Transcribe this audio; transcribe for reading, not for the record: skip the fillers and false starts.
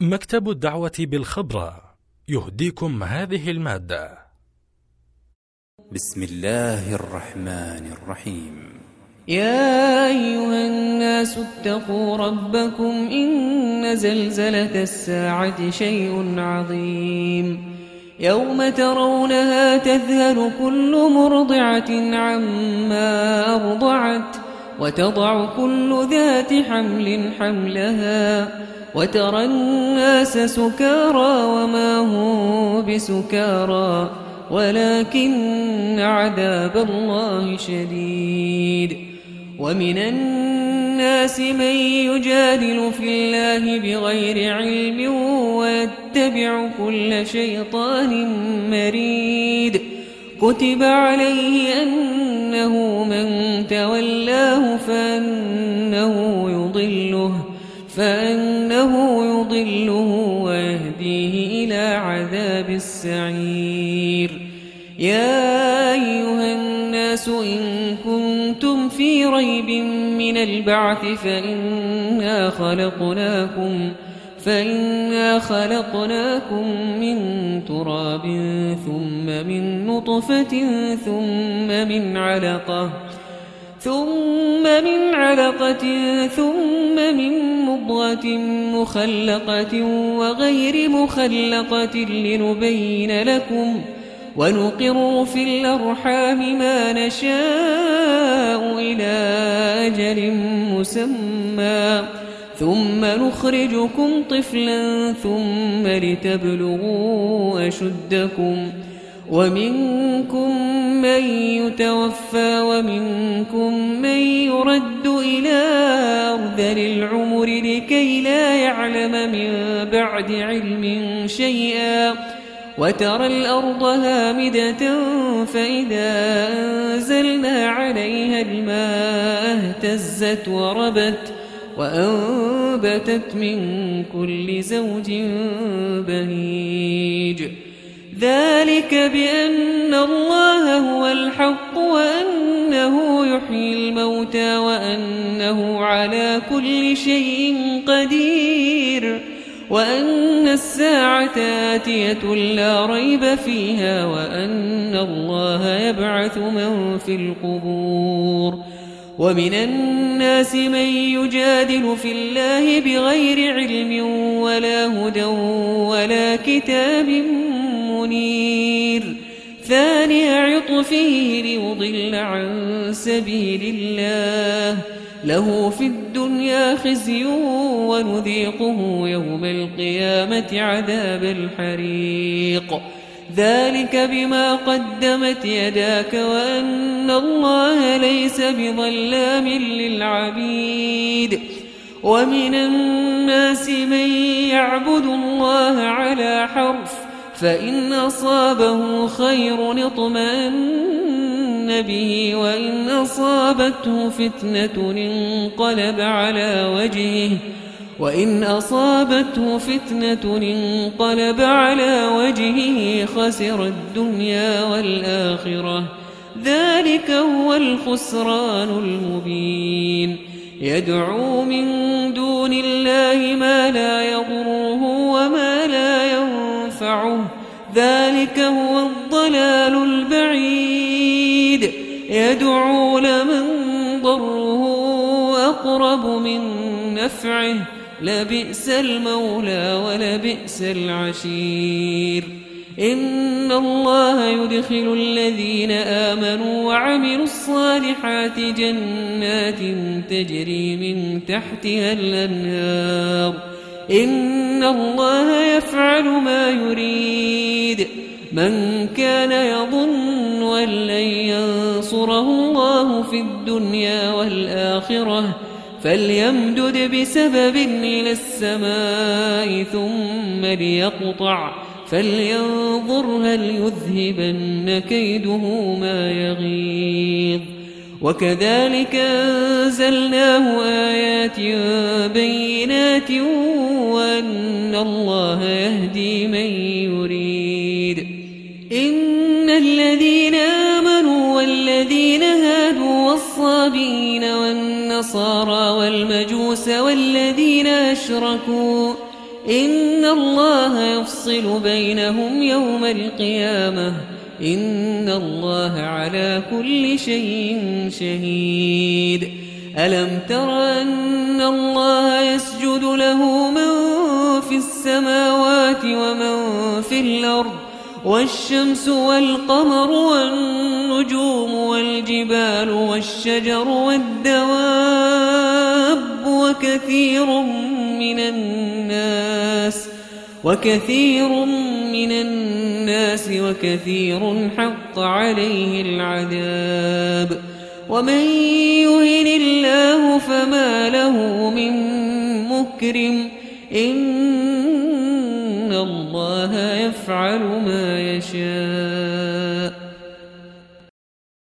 مكتب الدعوة بالخبرة يهديكم هذه المادة. بسم الله الرحمن الرحيم. يا أيها الناس اتقوا ربكم إن زلزلة الساعة شيء عظيم يوم ترونها تذهل كل مرضعة عما أرضعت وتضع كل ذات حمل حملها وترى الناس سكارى وما هم بسكارى ولكن عذاب الله شديد. ومن الناس من يجادل في الله بغير علم ويتبع كل شيطان مريد كتب عليه أنه من تولاه فأنه يضله ويهديه إلى عذاب السعير. يا أيها الناس إن كنتم في ريب من البعث فإنا خلقناكم من تراب ثم من نطفة ثم من علقة ثم من مضغة مخلقة وغير مخلقة لنبين لكم ونقر في الأرحام ما نشاء إلى أجل مسمى ثم نخرجكم طفلا ثم لتبلغوا أشدكم ومنكم من يتوفى ومنكم من يرد إلى أرذل العمر لكي لا يعلم من بعد علم شيئا وترى الأرض هامدة فإذا أنزلنا عليها الماء اهتزت وربت وأنبتت من كل زوج بهيج. ذلك بأن الله هو الحق وأنه يحيي الموتى وأنه على كل شيء قدير وأن الساعة آتية لا ريب فيها وأن الله يبعث من في القبور. ومن الناس من يجادل في الله بغير علم ولا هدى ولا كتاب منير ثاني عطفه ليضل عن سبيل الله له في الدنيا خزي ونذيقه يوم القيامة عذاب الحريق. ذلك بما قدمت يداك وأن الله ليس بظلام للعبيد. ومن الناس من يعبد الله على حرف فإن أصابه خير اطمأن به وإن أصابته فتنة انقلب على وجهه خسر الدنيا والآخرة ذلك هو الخسران المبين. يدعو من دون الله ما لا يضره وما لا ينفعه ذلك هو الضلال البعيد. يدعو لمن ضره أقرب من نفعه لبئس المولى ولبئس العشير. إن الله يدخل الذين آمنوا وعملوا الصالحات جنات تجري من تحتها الأنهار إن الله يفعل ما يريد. من كان يظن أن لن ينصره الله في الدنيا والآخرة فليمدد بسبب إلى السماء ثم ليقطع فلينظر هل يذهبن كيده ما يغيظ. وكذلك أنزلناه آيات بينات وأن الله يهدي من يريد. إن الذين آمنوا والذين هادوا والصابئين والنصارى والمجوس والذين أشركوا إن الله يفصل بينهم يوم القيامة إن الله على كل شيء شهيد ألم تر أن الله يسجد له من في السماوات ومن في الأرض والشمس والقمر والنجوم والجبال والشجر والدواب وكثير من الناس وكثير حق عليه العذاب ومن يهن الله فما له من مكرم إن الله يفعل ما يشاء